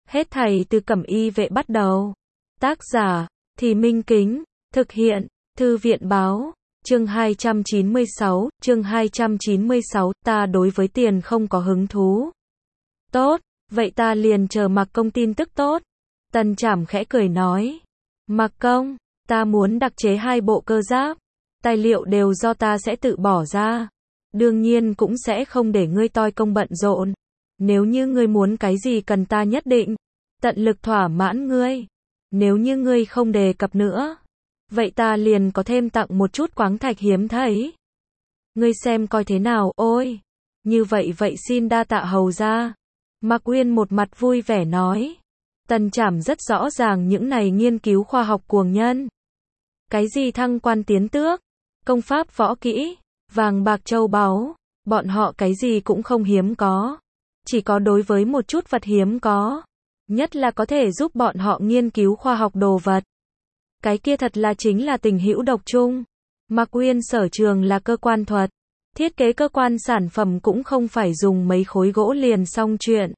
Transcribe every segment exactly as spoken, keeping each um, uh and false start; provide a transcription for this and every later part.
Hết thảy từ Cẩm Y vệ bắt đầu. Tác giả, Thì Minh Kính, thực hiện, Thư viện báo, chương hai trăm chín mươi sáu, chương hai trăm chín mươi sáu, ta đối với tiền không có hứng thú. Tốt, vậy ta liền chờ Mạc Công tin tức tốt. Tần Trảm khẽ cười nói. Mạc Công, ta muốn đặc chế hai bộ cơ giáp. Tài liệu đều do ta sẽ tự bỏ ra. Đương nhiên cũng sẽ không để ngươi toi công bận rộn. Nếu như ngươi muốn cái gì cần ta nhất định tận lực thỏa mãn ngươi. Nếu như ngươi không đề cập nữa, vậy ta liền có thêm tặng một chút quáng thạch hiếm thấy. Ngươi xem coi thế nào, ôi. Như vậy vậy xin đa tạ hầu ra. Mạc Uyên một mặt vui vẻ nói. Tần Trảm rất rõ ràng những này nghiên cứu khoa học cuồng nhân. Cái gì thăng quan tiến tước, công pháp võ kỹ, vàng bạc châu báu, bọn họ cái gì cũng không hiếm có. Chỉ có đối với một chút vật hiếm có, nhất là có thể giúp bọn họ nghiên cứu khoa học đồ vật. Cái kia thật là chính là tình hữu độc chung. Mạc Uyên sở trường là cơ quan thuật. Thiết kế cơ quan sản phẩm cũng không phải dùng mấy khối gỗ liền xong chuyện.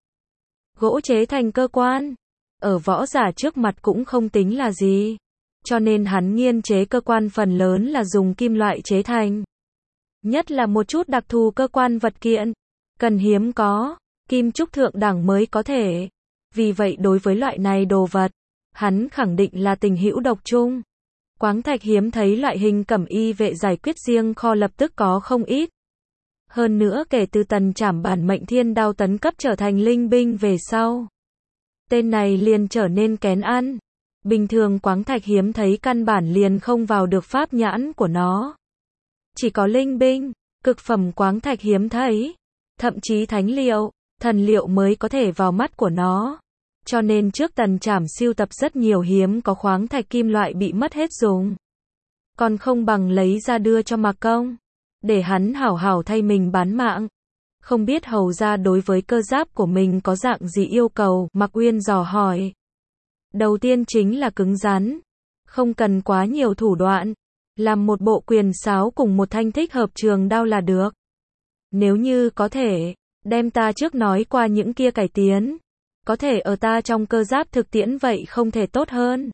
Gỗ chế thành cơ quan, ở võ giả trước mặt cũng không tính là gì. Cho nên hắn nghiên chế cơ quan phần lớn là dùng kim loại chế thành. Nhất là một chút đặc thù cơ quan vật kiện, cần hiếm có, kim trúc thượng đẳng mới có thể. Vì vậy đối với loại này đồ vật, hắn khẳng định là tình hữu độc chung. Quáng thạch hiếm thấy loại hình Cẩm Y vệ giải quyết riêng kho lập tức có không ít. Hơn nữa kể từ Tần Trảm bản mệnh thiên đao tấn cấp trở thành linh binh về sau, tên này liền trở nên kén ăn. Bình thường quáng thạch hiếm thấy căn bản liền không vào được pháp nhãn của nó. Chỉ có linh binh, cực phẩm quáng thạch hiếm thấy, thậm chí thánh liệu, thần liệu mới có thể vào mắt của nó. Cho nên trước Tần Trảm sưu tập rất nhiều hiếm có khoáng thạch kim loại bị mất hết dùng. Còn không bằng lấy ra đưa cho Mạc Công, để hắn hảo hảo thay mình bán mạng. Không biết hầu ra đối với cơ giáp của mình có dạng gì yêu cầu, Mạc Uyên dò hỏi. Đầu tiên chính là cứng rắn, không cần quá nhiều thủ đoạn, làm một bộ quyền sáo cùng một thanh thích hợp trường đao là được. Nếu như có thể, đem ta trước nói qua những kia cải tiến, có thể ở ta trong cơ giáp thực tiễn vậy không thể tốt hơn.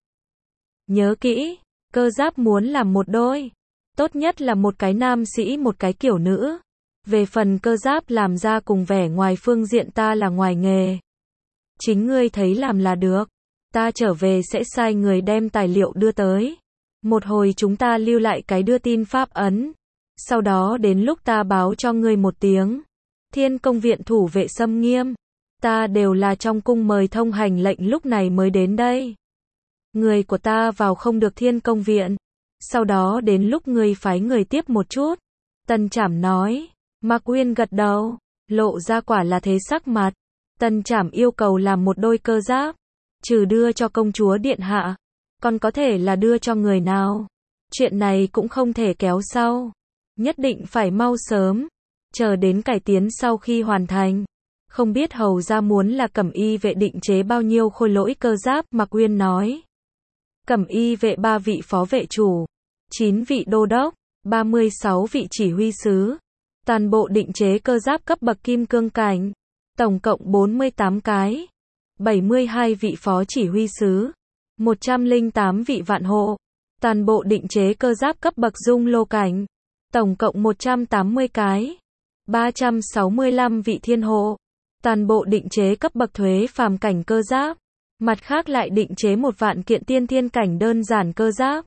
Nhớ kỹ, cơ giáp muốn làm một đôi, tốt nhất là một cái nam sĩ một cái kiểu nữ. Về phần cơ giáp làm ra cùng vẻ ngoài phương diện ta là ngoài nghề. Chính ngươi thấy làm là được. Ta trở về sẽ sai người đem tài liệu đưa tới. Một hồi chúng ta lưu lại cái đưa tin pháp ấn. Sau đó đến lúc ta báo cho ngươi một tiếng. Thiên công viện thủ vệ xâm nghiêm. Ta đều là trong cung mời thông hành lệnh lúc này mới đến đây. Người của ta vào không được thiên công viện. Sau đó đến lúc ngươi phái người tiếp một chút. Tần Trảm nói. Mạc Uyên gật đầu, lộ ra quả là thế sắc mặt. Tần Trảm yêu cầu làm một đôi cơ giáp. Trừ đưa cho công chúa điện hạ, còn có thể là đưa cho người nào. Chuyện này cũng không thể kéo sau. Nhất định phải mau sớm. Chờ đến cải tiến sau khi hoàn thành. Không biết hầu ra muốn là Cẩm Y vệ định chế bao nhiêu khôi lỗi cơ giáp, Mạc Uyên nói. Cẩm Y vệ ba vị phó vệ chủ, chín vị đô đốc, ba mươi sáu vị chỉ huy sứ. Toàn bộ định chế cơ giáp cấp bậc kim cương cảnh. Tổng cộng bốn mươi tám cái. bảy mươi hai vị phó chỉ huy sứ, một trăm lẻ tám vị vạn hộ. Toàn bộ định chế cơ giáp cấp bậc dung lô cảnh. Tổng cộng một trăm tám mươi cái. ba trăm sáu mươi lăm vị thiên hộ. Toàn bộ định chế cấp bậc thuế phàm cảnh cơ giáp. Mặt khác lại định chế một vạn kiện tiên thiên cảnh đơn giản cơ giáp.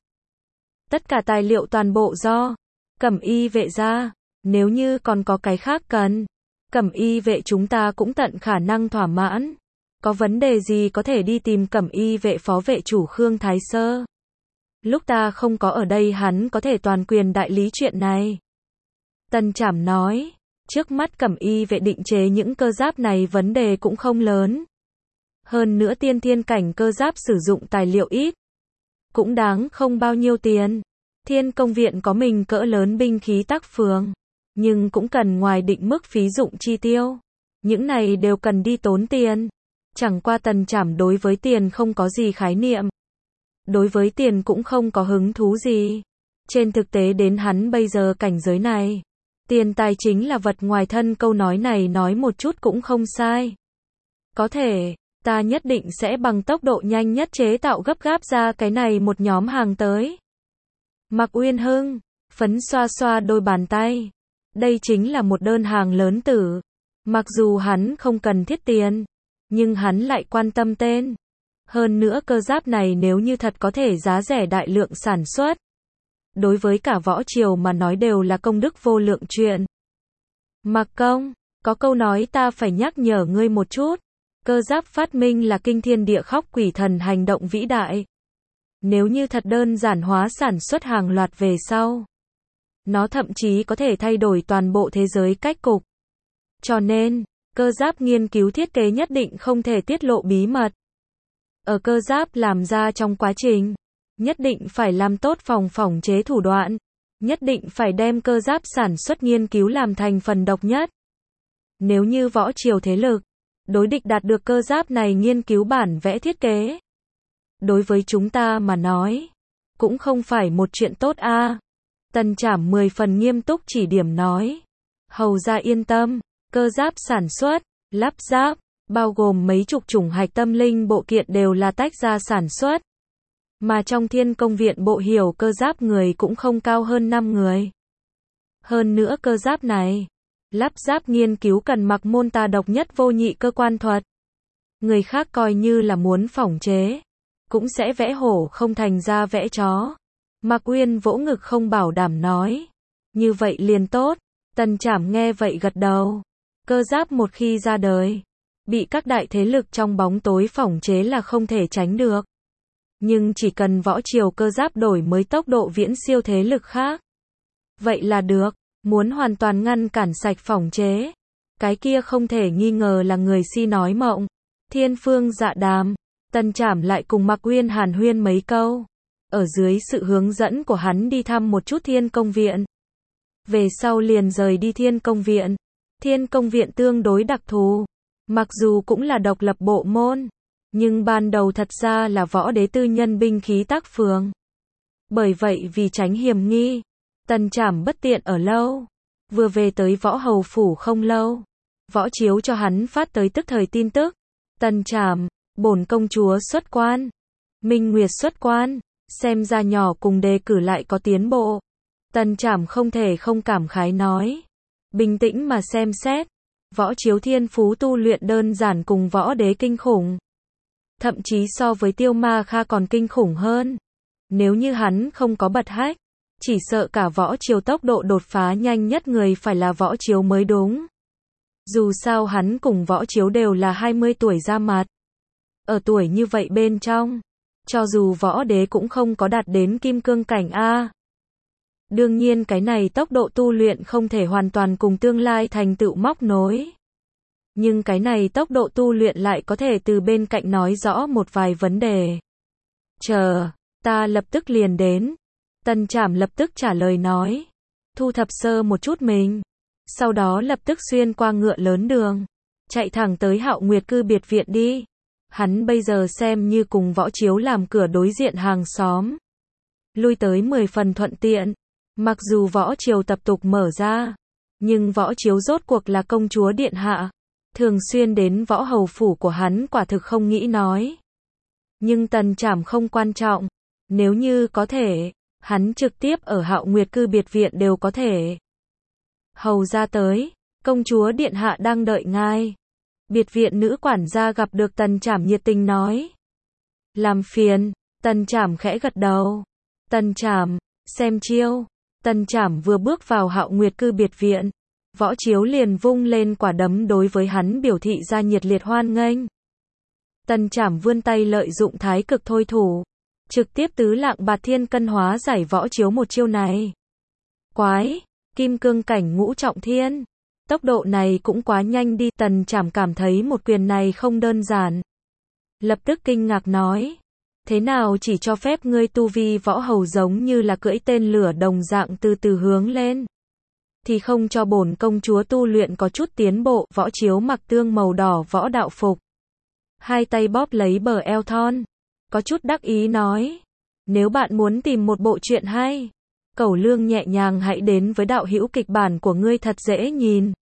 Tất cả tài liệu toàn bộ do Cẩm Y vệ ra. Nếu như còn có cái khác cần, Cẩm Y vệ chúng ta cũng tận khả năng thỏa mãn. Có vấn đề gì có thể đi tìm Cẩm Y vệ phó vệ chủ Khương Thái Sơ. Lúc ta không có ở đây hắn có thể toàn quyền đại lý chuyện này. Tần Trảm nói, trước mắt Cẩm Y vệ định chế những cơ giáp này vấn đề cũng không lớn. Hơn nữa tiên thiên cảnh cơ giáp sử dụng tài liệu ít, cũng đáng không bao nhiêu tiền. Thiên công viện có mình cỡ lớn binh khí tác phường, nhưng cũng cần ngoài định mức phí dụng chi tiêu. Những này đều cần đi tốn tiền. Chẳng qua Tần Trảm đối với tiền không có gì khái niệm. Đối với tiền cũng không có hứng thú gì. Trên thực tế đến hắn bây giờ cảnh giới này, tiền tài chính là vật ngoài thân, câu nói này nói một chút cũng không sai. Có thể, Ta nhất định sẽ bằng tốc độ nhanh nhất chế tạo gấp gáp ra cái này một nhóm hàng tới. Mạc Uyên hưng phấn xoa xoa đôi bàn tay. Đây chính là một đơn hàng lớn tử. Mặc dù hắn không cần thiết tiền, nhưng hắn lại quan tâm tên. Hơn nữa cơ giáp này nếu như thật có thể giá rẻ đại lượng sản xuất, đối với cả võ triều mà nói đều là công đức vô lượng chuyện. Mạc công, có câu nói ta phải nhắc nhở ngươi một chút. Cơ giáp phát minh là kinh thiên địa khóc quỷ thần hành động vĩ đại. Nếu như thật đơn giản hóa sản xuất hàng loạt về sau, nó thậm chí có thể thay đổi toàn bộ thế giới cách cục. Cho nên, cơ giáp nghiên cứu thiết kế nhất định không thể tiết lộ bí mật. Ở cơ giáp làm ra trong quá trình, nhất định phải làm tốt phòng phỏng chế thủ đoạn, nhất định phải đem cơ giáp sản xuất nghiên cứu làm thành phần độc nhất. Nếu như võ triều thế lực, đối địch đạt được cơ giáp này nghiên cứu bản vẽ thiết kế, đối với chúng ta mà nói, cũng không phải một chuyện tốt a. À. Tần Trảm mười phần nghiêm túc chỉ điểm nói. Hầu ra yên tâm, cơ giáp sản xuất, lắp ráp, bao gồm mấy chục chủng hạch tâm linh bộ kiện đều là tách ra sản xuất. Mà trong Thiên Công viện bộ hiểu cơ giáp người cũng không cao hơn năm người. Hơn nữa cơ giáp này, lắp ráp nghiên cứu cần mặc môn ta độc nhất vô nhị cơ quan thuật. Người khác coi như là muốn phỏng chế, cũng sẽ vẽ hổ không thành ra vẽ chó. Mạc Uyên vỗ ngực không bảo đảm nói. Như vậy liền tốt. Tần Trảm nghe vậy gật đầu. Cơ giáp một khi ra đời, bị các đại thế lực trong bóng tối phỏng chế là không thể tránh được. Nhưng chỉ cần võ triều cơ giáp đổi mới tốc độ viễn siêu thế lực khác, vậy là được. Muốn hoàn toàn ngăn cản sạch phỏng chế, cái kia không thể nghi ngờ là người si nói mộng. Thiên phương dạ đàm, Tần Trảm lại cùng Mạc Uyên hàn huyên mấy câu. Ở dưới sự hướng dẫn của hắn đi thăm một chút Thiên Công viện. Về sau liền rời đi Thiên Công viện. Thiên Công viện tương đối đặc thù, mặc dù cũng là độc lập bộ môn, nhưng ban đầu thật ra là võ đế tư nhân binh khí tác phường. Bởi vậy vì tránh hiểm nghi, Tần Trảm bất tiện ở lâu. Vừa về tới võ hầu phủ không lâu, võ chiếu cho hắn phát tới tức thời tin tức. Tần Trảm, bổn công chúa xuất quan. Minh Nguyệt xuất quan, xem ra nhỏ cùng đề cử lại có tiến bộ. Tần Trảm không thể không cảm khái nói. Bình tĩnh mà xem xét, võ chiếu thiên phú tu luyện đơn giản cùng võ đế kinh khủng. Thậm chí so với Tiêu Ma Kha còn kinh khủng hơn. Nếu như hắn không có bật hách, chỉ sợ cả võ triều tốc độ đột phá nhanh nhất người phải là võ chiếu mới đúng. Dù sao hắn cùng võ chiếu đều là hai mươi tuổi ra mặt. Ở tuổi như vậy bên trong, cho dù võ đế cũng không có đạt đến kim cương cảnh A. Đương nhiên cái này tốc độ tu luyện không thể hoàn toàn cùng tương lai thành tựu móc nối. Nhưng cái này tốc độ tu luyện lại có thể từ bên cạnh nói rõ một vài vấn đề. Chờ, ta lập tức liền đến. Tần Trảm lập tức trả lời nói. Thu thập sơ một chút mình. Sau đó lập tức xuyên qua ngựa lớn đường. Chạy thẳng tới Hạo Nguyệt cư biệt viện đi. Hắn bây giờ xem như cùng võ chiếu làm cửa đối diện hàng xóm. Lui tới mười phần thuận tiện. Mặc dù võ triều tập tục mở ra, nhưng võ chiếu rốt cuộc là công chúa điện hạ. Thường xuyên đến võ hầu phủ của hắn quả thực không nghĩ nói. Nhưng Tần Trảm không quan trọng. Nếu như có thể, hắn trực tiếp ở Hạo Nguyệt cư biệt viện đều có thể. Hầu ra tới, công chúa điện hạ đang đợi ngài. Biệt viện nữ quản gia gặp được Tần Trảm nhiệt tình nói. Làm phiền, Tần Trảm khẽ gật đầu. Tần Trảm, xem chiêu. Tần Trảm vừa bước vào Hạo Nguyệt cư biệt viện, võ chiếu liền vung lên quả đấm đối với hắn biểu thị ra nhiệt liệt hoan nghênh. Tần Trảm vươn tay lợi dụng thái cực thôi thủ, trực tiếp tứ lạng bạt thiên cân hóa giải võ chiếu một chiêu này. Quái, kim cương cảnh ngũ trọng thiên. Tốc độ này cũng quá nhanh đi. Tần Trảm cảm thấy một quyền này không đơn giản. Lập tức kinh ngạc nói. Thế nào chỉ cho phép ngươi tu vi võ hầu giống như là cưỡi tên lửa đồng dạng từ từ hướng lên. Thì không cho bổn công chúa tu luyện có chút tiến bộ. Võ chiếu mặc tương màu đỏ võ đạo phục. Hai tay bóp lấy bờ eo thon. Có chút đắc ý nói. Nếu bạn muốn tìm một bộ truyện hay, cẩu lương nhẹ nhàng hãy đến với đạo hữu kịch bản của ngươi thật dễ nhìn.